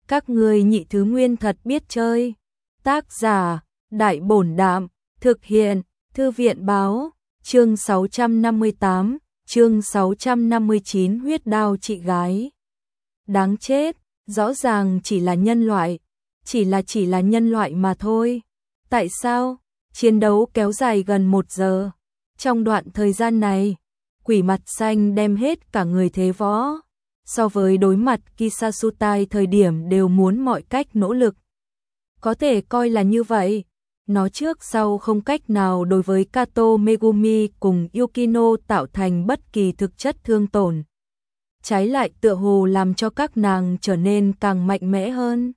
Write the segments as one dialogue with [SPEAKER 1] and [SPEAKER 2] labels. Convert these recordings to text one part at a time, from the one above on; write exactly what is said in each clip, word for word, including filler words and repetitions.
[SPEAKER 1] Các ngươi nhị thứ nguyên thật biết chơi. Tác giả, Đại Bổn Đạm, thực hiện, Thư viện Báo, chương sáu trăm năm mươi tám, chương sáu trăm năm mươi chín huyết đao chị gái. Đáng chết, rõ ràng chỉ là nhân loại, chỉ là chỉ là nhân loại mà thôi. Tại sao? Chiến đấu kéo dài gần một giờ. Trong đoạn thời gian này, quỷ mặt xanh đem hết cả người thế võ. So với đối mặt Kisasutai thời điểm đều muốn mọi cách nỗ lực. Có thể coi là như vậy. Nó trước sau không cách nào đối với Kato Megumi cùng Yukino tạo thành bất kỳ thực chất thương tổn. Trái lại tựa hồ làm cho các nàng trở nên càng mạnh mẽ hơn.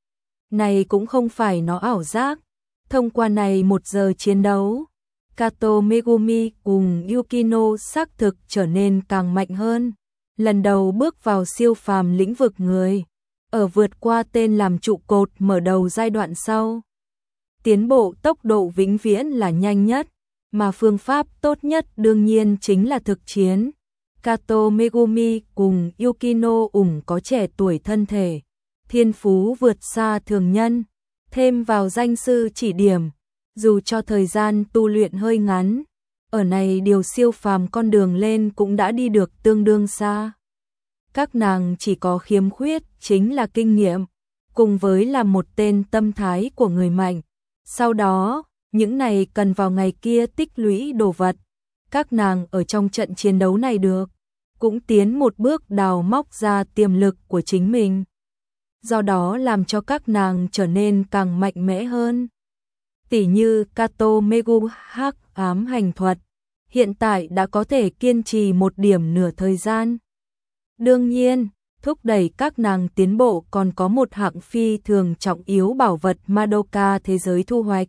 [SPEAKER 1] Này cũng không phải nó ảo giác. Thông qua này một giờ chiến đấu, Kato Megumi cùng Yukino xác thực trở nên càng mạnh hơn. Lần đầu bước vào siêu phàm lĩnh vực người, ở vượt qua tên làm trụ cột mở đầu giai đoạn sau. Tiến bộ tốc độ vĩnh viễn là nhanh nhất, mà phương pháp tốt nhất đương nhiên chính là thực chiến. Kato Megumi cùng Yukino ủng có trẻ tuổi thân thể, thiên phú vượt xa thường nhân, thêm vào danh sư chỉ điểm, dù cho thời gian tu luyện hơi ngắn, ở này điều siêu phàm con đường lên cũng đã đi được tương đương xa. Các nàng chỉ có khiếm khuyết chính là kinh nghiệm, cùng với là một tên tâm thái của người mạnh. Sau đó, những này cần vào ngày kia tích lũy đồ vật. Các nàng ở trong trận chiến đấu này được, cũng tiến một bước đào móc ra tiềm lực của chính mình. Do đó làm cho các nàng trở nên càng mạnh mẽ hơn. Tỷ như Kato Megu hắc ám hành thuật, hiện tại đã có thể kiên trì một điểm nửa thời gian. Đương nhiên, thúc đẩy các nàng tiến bộ còn có một hạng phi thường trọng yếu bảo vật Madoka thế giới thu hoạch.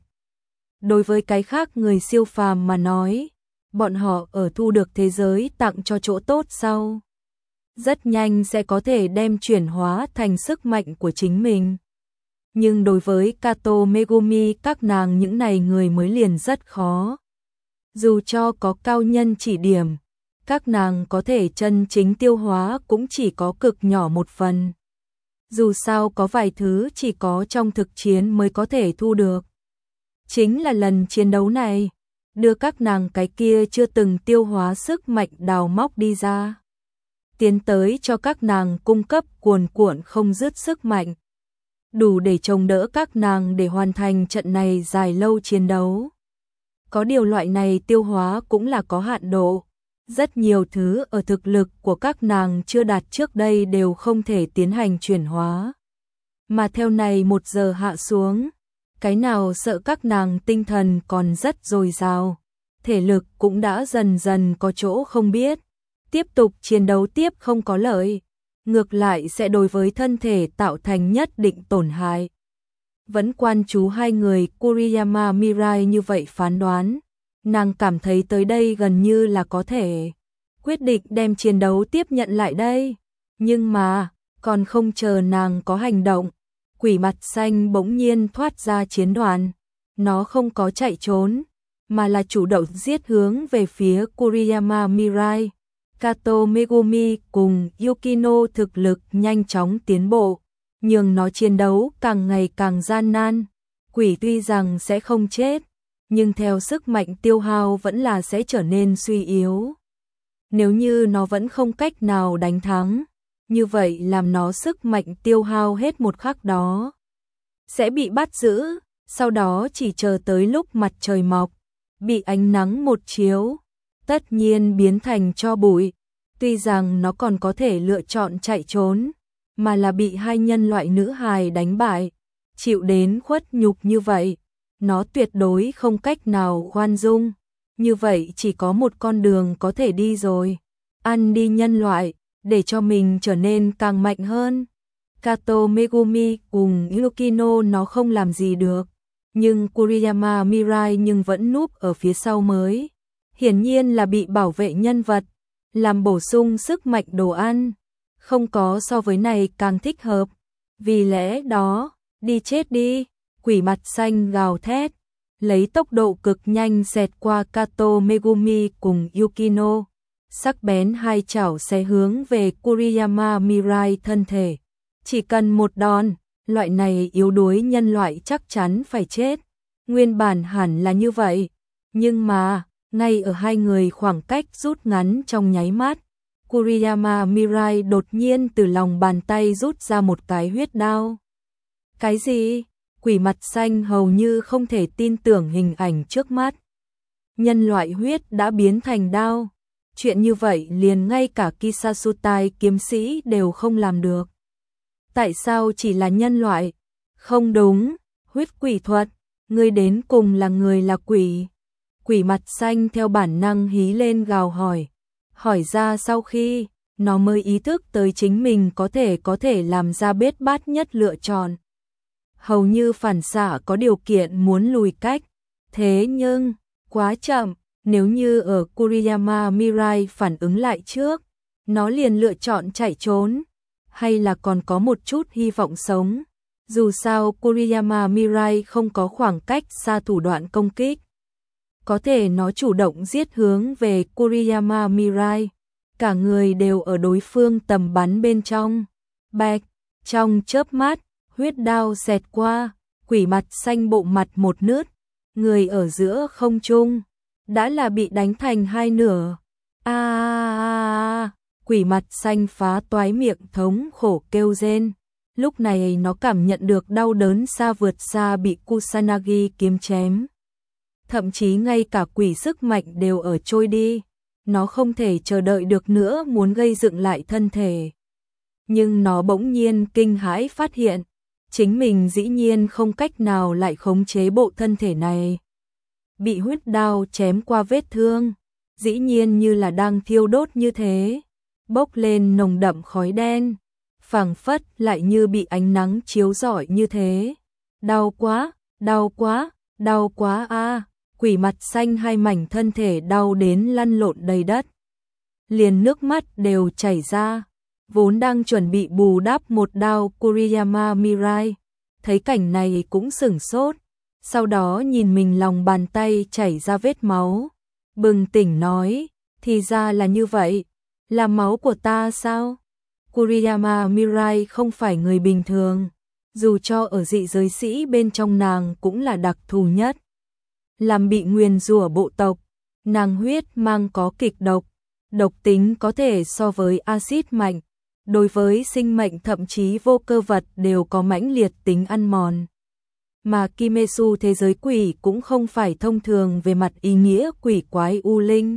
[SPEAKER 1] Đối với cái khác người siêu phàm mà nói, bọn họ ở thu được thế giới tặng cho chỗ tốt sau. Rất nhanh sẽ có thể đem chuyển hóa thành sức mạnh của chính mình. Nhưng đối với Kato Megumi các nàng những này người mới liền rất khó. Dù cho có cao nhân chỉ điểm, các nàng có thể chân chính tiêu hóa cũng chỉ có cực nhỏ một phần. Dù sao có vài thứ chỉ có trong thực chiến mới có thể thu được. Chính là lần chiến đấu này, đưa các nàng cái kia chưa từng tiêu hóa sức mạnh đào móc đi ra. Tiến tới cho các nàng cung cấp cuồn cuộn không dứt sức mạnh. Đủ để chống đỡ các nàng để hoàn thành trận này dài lâu chiến đấu. Có điều loại này tiêu hóa cũng là có hạn độ. Rất nhiều thứ ở thực lực của các nàng chưa đạt trước đây đều không thể tiến hành chuyển hóa. Mà theo này một giờ hạ xuống, cái nào sợ các nàng tinh thần còn rất dồi dào, thể lực cũng đã dần dần có chỗ không biết. Tiếp tục chiến đấu tiếp không có lợi, ngược lại sẽ đối với thân thể tạo thành nhất định tổn hại. Vẫn quan chú hai người Kuriyama Mirai như vậy phán đoán. Nàng cảm thấy tới đây gần như là có thể quyết định đem chiến đấu tiếp nhận lại đây. Nhưng mà, còn không chờ nàng có hành động, quỷ mặt xanh bỗng nhiên thoát ra chiến đoàn. Nó không có chạy trốn, mà là chủ động giết hướng về phía Kuriyama Mirai. Kato Megumi cùng Yukino thực lực nhanh chóng tiến bộ, nhưng nó chiến đấu càng ngày càng gian nan. Quỷ tuy rằng sẽ không chết, nhưng theo sức mạnh tiêu hao vẫn là sẽ trở nên suy yếu. Nếu như nó vẫn không cách nào đánh thắng, như vậy làm nó sức mạnh tiêu hao hết một khắc đó, sẽ bị bắt giữ, sau đó chỉ chờ tới lúc mặt trời mọc, bị ánh nắng một chiếu, tất nhiên biến thành tro bụi. Tuy rằng nó còn có thể lựa chọn chạy trốn, mà là bị hai nhân loại nữ hài đánh bại, chịu đến khuất nhục như vậy. Nó tuyệt đối không cách nào khoan dung, như vậy chỉ có một con đường có thể đi rồi. Ăn đi nhân loại, để cho mình trở nên càng mạnh hơn. Kato Megumi cùng Yukino nó không làm gì được, nhưng Kuriyama Mirai nhưng vẫn núp ở phía sau mới. Hiển nhiên là bị bảo vệ nhân vật, làm bổ sung sức mạnh đồ ăn. Không có so với này càng thích hợp. Vì lẽ đó, đi chết đi. Quỷ mặt xanh gào thét, lấy tốc độ cực nhanh xẹt qua Kato Megumi cùng Yukino, sắc bén hai chảo xé hướng về Kuriyama Mirai thân thể. Chỉ cần một đòn, loại này yếu đuối nhân loại chắc chắn phải chết. Nguyên bản hẳn là như vậy, nhưng mà, ngay ở hai người khoảng cách rút ngắn trong nháy mắt, Kuriyama Mirai đột nhiên từ lòng bàn tay rút ra một cái huyết đao. Cái gì? Quỷ mặt xanh hầu như không thể tin tưởng hình ảnh trước mắt. Nhân loại huyết đã biến thành đao. Chuyện như vậy liền ngay cả Kisasutai kiếm sĩ đều không làm được. Tại sao chỉ là nhân loại? Không đúng, huyết quỷ thuật, ngươi đến cùng là người là quỷ. Quỷ mặt xanh theo bản năng hí lên gào hỏi. Hỏi ra sau khi, nó mới ý thức tới chính mình có thể có thể làm ra bết bát nhất lựa chọn. Hầu như phản xạ có điều kiện muốn lùi cách. Thế nhưng, quá chậm, nếu như ở Kuriyama Mirai phản ứng lại trước, nó liền lựa chọn chạy trốn, hay là còn có một chút hy vọng sống. Dù sao Kuriyama Mirai không có khoảng cách xa thủ đoạn công kích. Có thể nó chủ động giết hướng về Kuriyama Mirai, cả người đều ở đối phương tầm bắn bên trong. Bạch, trong chớp mắt, huyết đao xẹt qua, quỷ mặt xanh bộ mặt một nứt, người ở giữa không trung, đã là bị đánh thành hai nửa. A à, à, quỷ mặt xanh phá toái miệng thống khổ kêu rên. Lúc này nó cảm nhận được đau đớn xa vượt xa bị Kusanagi kiếm chém. Thậm chí ngay cả quỷ sức mạnh đều ở trôi đi. Nó không thể chờ đợi được nữa muốn gây dựng lại thân thể. Nhưng nó bỗng nhiên kinh hãi phát hiện, chính mình dĩ nhiên không cách nào lại khống chế bộ thân thể này. Bị huyết đao chém qua vết thương, dĩ nhiên như là đang thiêu đốt như thế, bốc lên nồng đậm khói đen, phảng phất lại như bị ánh nắng chiếu rọi như thế. Đau quá, đau quá, đau quá a. À. Quỷ mặt xanh hai mảnh thân thể đau đến lăn lộn đầy đất. Liền nước mắt đều chảy ra. Vốn đang chuẩn bị bù đắp một đao Kuriyama Mirai, thấy cảnh này cũng sửng sốt, sau đó nhìn mình lòng bàn tay chảy ra vết máu, bừng tỉnh nói, thì ra là như vậy, là máu của ta sao? Kuriyama Mirai không phải người bình thường, dù cho ở dị giới sĩ bên trong nàng cũng là đặc thù nhất. Làm bị nguyền rủa bộ tộc, nàng huyết mang có kịch độc, độc tính có thể so với axit mạnh, đối với sinh mệnh thậm chí vô cơ vật đều có mãnh liệt tính ăn mòn. Mà Kimetsu thế giới quỷ cũng không phải thông thường về mặt ý nghĩa quỷ quái u linh.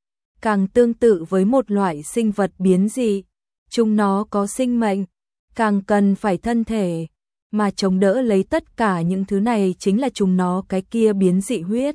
[SPEAKER 1] Càng tương tự với một loại sinh vật biến dị, chúng nó có sinh mệnh, càng cần phải thân thể, mà chống đỡ lấy tất cả những thứ này chính là chúng nó cái kia biến dị huyết.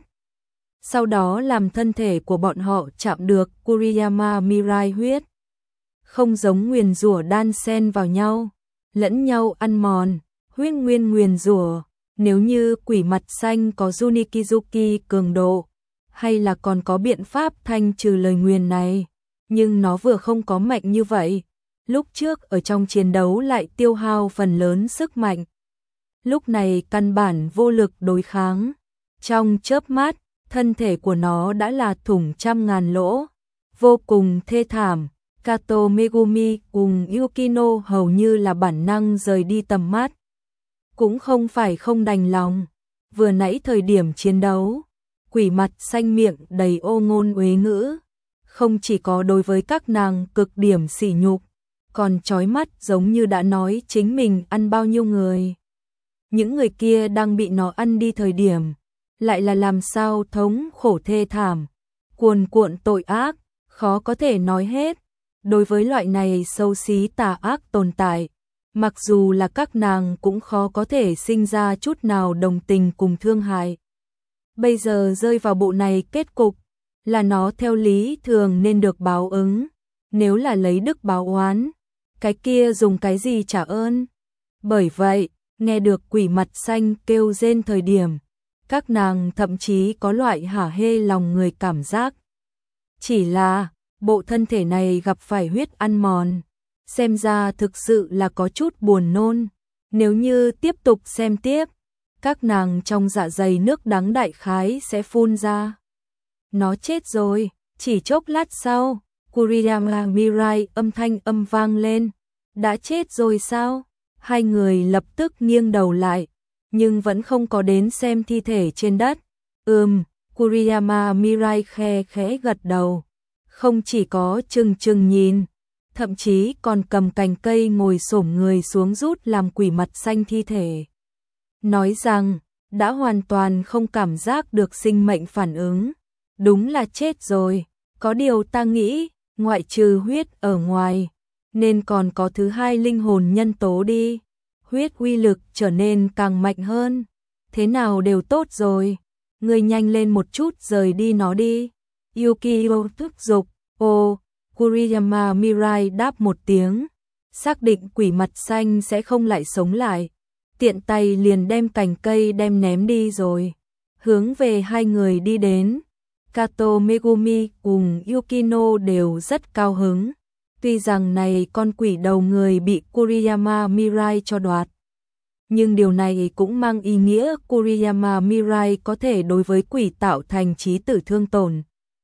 [SPEAKER 1] Sau đó làm thân thể của bọn họ chạm được Kuriyama Mirai huyết. Không giống nguyền rủa đan xen vào nhau, lẫn nhau ăn mòn, huyết nguyên nguyền rủa. Nếu như quỷ mặt xanh có Junikizuki cường độ, hay là còn có biện pháp thanh trừ lời nguyền này, nhưng nó vừa không có mạnh như vậy. Lúc trước ở trong chiến đấu lại tiêu hao phần lớn sức mạnh. Lúc này căn bản vô lực đối kháng. Trong chớp mắt, thân thể của nó đã là thủng trăm ngàn lỗ, vô cùng thê thảm. Kato Megumi cùng Yukino hầu như là bản năng rời đi tầm mắt. Cũng không phải không đành lòng, vừa nãy thời điểm chiến đấu, quỷ mặt xanh miệng đầy ô ngôn uế ngữ, không chỉ có đối với các nàng cực điểm sỉ nhục, còn chói mắt giống như đã nói chính mình ăn bao nhiêu người. Những người kia đang bị nó ăn đi thời điểm, lại là làm sao thống khổ thê thảm, cuồn cuộn tội ác, khó có thể nói hết. Đối với loại này xấu xí tà ác tồn tại, mặc dù là các nàng cũng khó có thể sinh ra chút nào đồng tình cùng thương hại. Bây giờ rơi vào bộ này kết cục, là nó theo lý thường nên được báo ứng, nếu là lấy đức báo oán, cái kia dùng cái gì trả ơn. Bởi vậy, nghe được quỷ mặt xanh kêu rên thời điểm, các nàng thậm chí có loại hả hê lòng người cảm giác. Chỉ là, bộ thân thể này gặp phải huyết ăn mòn, xem ra thực sự là có chút buồn nôn. Nếu như tiếp tục xem tiếp, các nàng trong dạ dày nước đắng đại khái sẽ phun ra. Nó chết rồi, chỉ chốc lát sau, Kuriyama Mirai âm thanh âm vang lên. Đã chết rồi sao? Hai người lập tức nghiêng đầu lại, nhưng vẫn không có đến xem thi thể trên đất. Ừm, Kuriyama Mirai khe khẽ gật đầu. Không chỉ có chừng chừng nhìn, thậm chí còn cầm cành cây ngồi xổm người xuống rút làm quỷ mặt xanh thi thể. Nói rằng, đã hoàn toàn không cảm giác được sinh mệnh phản ứng. Đúng là chết rồi, có điều ta nghĩ, ngoại trừ huyết ở ngoài, nên còn có thứ hai linh hồn nhân tố đi. Huyết uy lực trở nên càng mạnh hơn. Thế nào đều tốt rồi, người nhanh lên một chút rời đi nó đi. Yukio thúc giục. Ô, Kuriyama Mirai đáp một tiếng, xác định quỷ mặt xanh sẽ không lại sống lại. Tiện tay liền đem cành cây đem ném đi rồi. Hướng về hai người đi đến. Kato Megumi cùng Yukino đều rất cao hứng. Tuy rằng này con quỷ đầu người bị Kuriyama Mirai cho đoạt, nhưng điều này cũng mang ý nghĩa Kuriyama Mirai có thể đối với quỷ tạo thành chí tử thương tổn.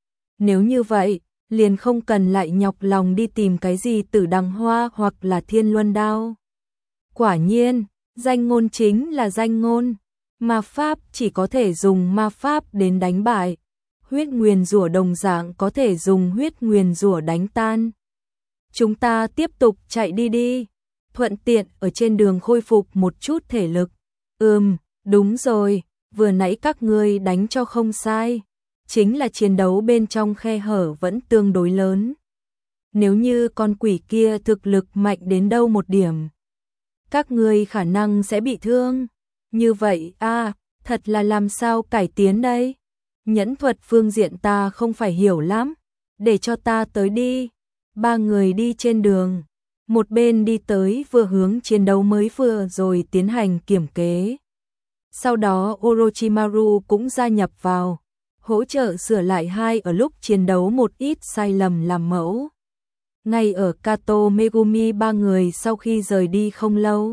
[SPEAKER 1] Nếu như vậy, liền không cần lại nhọc lòng đi tìm cái gì tử đằng hoa hoặc là thiên luân đao. Quả nhiên, danh ngôn chính là danh ngôn. Ma pháp chỉ có thể dùng ma pháp đến đánh bại. Huyết nguyền rủa đồng dạng có thể dùng huyết nguyền rủa đánh tan. Chúng ta tiếp tục chạy đi đi. Thuận tiện ở trên đường khôi phục một chút thể lực. Ừm, đúng rồi, vừa nãy các ngươi đánh cho không sai. Chính là chiến đấu bên trong khe hở vẫn tương đối lớn. Nếu như con quỷ kia thực lực mạnh đến đâu một điểm, các ngươi khả năng sẽ bị thương. Như vậy, a, thật là làm sao cải tiến đây? Nhẫn thuật phương diện ta không phải hiểu lắm, để cho ta tới đi. Ba người đi trên đường, một bên đi tới vừa hướng chiến đấu mới vừa rồi tiến hành kiểm kế. Sau đó Orochimaru cũng gia nhập vào, hỗ trợ sửa lại hai ở lúc chiến đấu một ít sai lầm làm mẫu. Ngay ở Kato Megumi ba người sau khi rời đi không lâu,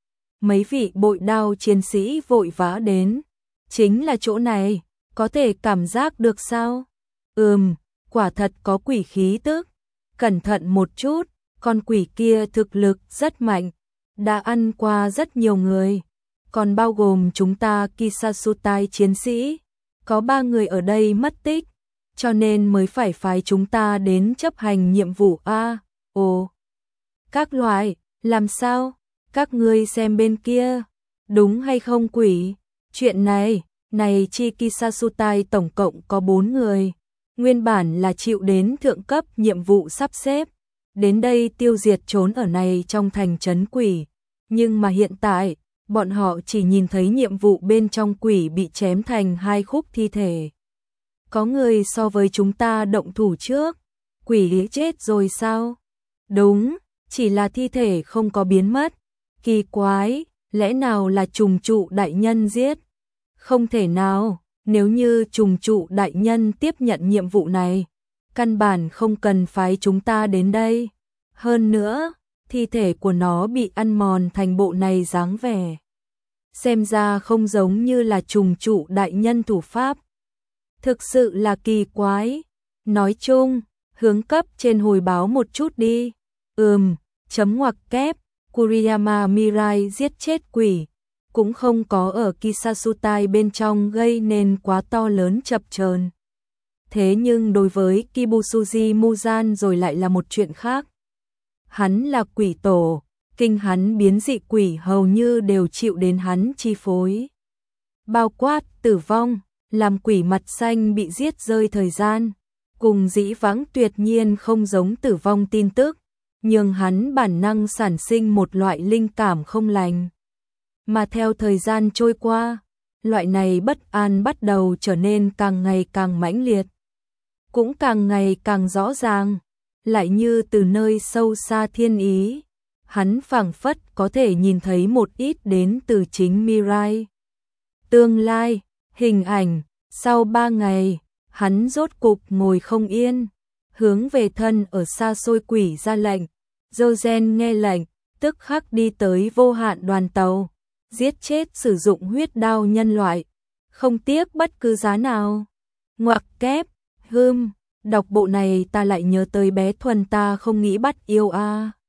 [SPEAKER 1] mấy vị bội đao chiến sĩ vội vã đến. Chính là chỗ này, có thể cảm giác được sao? Ừm, quả thật có quỷ khí tức. Cẩn thận một chút, con quỷ kia thực lực rất mạnh, đã ăn qua rất nhiều người, còn bao gồm chúng ta Kisasutai chiến sĩ. Có ba người ở đây mất tích, cho nên mới phải phái chúng ta đến chấp hành nhiệm vụ a. Ồ, các loại, làm sao? Các ngươi xem bên kia, đúng hay không quỷ? Chuyện này, này chi Kisasutai tổng cộng có bốn người, nguyên bản là chịu đến thượng cấp nhiệm vụ sắp xếp, đến đây tiêu diệt trốn ở này trong thành trấn quỷ, nhưng mà hiện tại, bọn họ chỉ nhìn thấy nhiệm vụ bên trong quỷ bị chém thành hai khúc thi thể. Có người so với chúng ta động thủ trước, quỷ chết rồi sao? Đúng, chỉ là thi thể không có biến mất. Kỳ quái, lẽ nào là trùng trụ đại nhân giết? Không thể nào, nếu như trùng trụ đại nhân tiếp nhận nhiệm vụ này, căn bản không cần phái chúng ta đến đây. Hơn nữa, thi thể của nó bị ăn mòn thành bộ này dáng vẻ. Xem ra không giống như là trùng trụ đại nhân thủ pháp. Thực sự là kỳ quái. Nói chung, hướng cấp trên hồi báo một chút đi. Ừm, chấm ngoặc kép, Kuriyama Mirai giết chết quỷ, cũng không có ở Kisasutai bên trong gây nên quá to lớn chập chờn. Thế nhưng đối với Kibusuji Muzan rồi lại là một chuyện khác. Hắn là quỷ tổ, kinh hắn biến dị quỷ hầu như đều chịu đến hắn chi phối. Bao quát, tử vong, làm quỷ mặt xanh bị giết rơi thời gian, cùng dĩ vãng tuyệt nhiên không giống tử vong tin tức, nhưng hắn bản năng sản sinh một loại linh cảm không lành. Mà theo thời gian trôi qua, loại này bất an bắt đầu trở nên càng ngày càng mãnh liệt, cũng càng ngày càng rõ ràng, lại như từ nơi sâu xa thiên ý, hắn phảng phất có thể nhìn thấy một ít đến từ chính Mirai. Tương lai, hình ảnh, sau ba ngày, hắn rốt cục ngồi không yên, hướng về thân ở xa xôi quỷ ra lệnh. Jojen nghe lệnh, tức khắc đi tới vô hạn đoàn tàu, giết chết sử dụng huyết đao nhân loại, không tiếc bất cứ giá nào. Ngoặc kép, hưm, đọc bộ này ta lại nhớ tới bé Thuần ta không nghĩ bắt yêu a.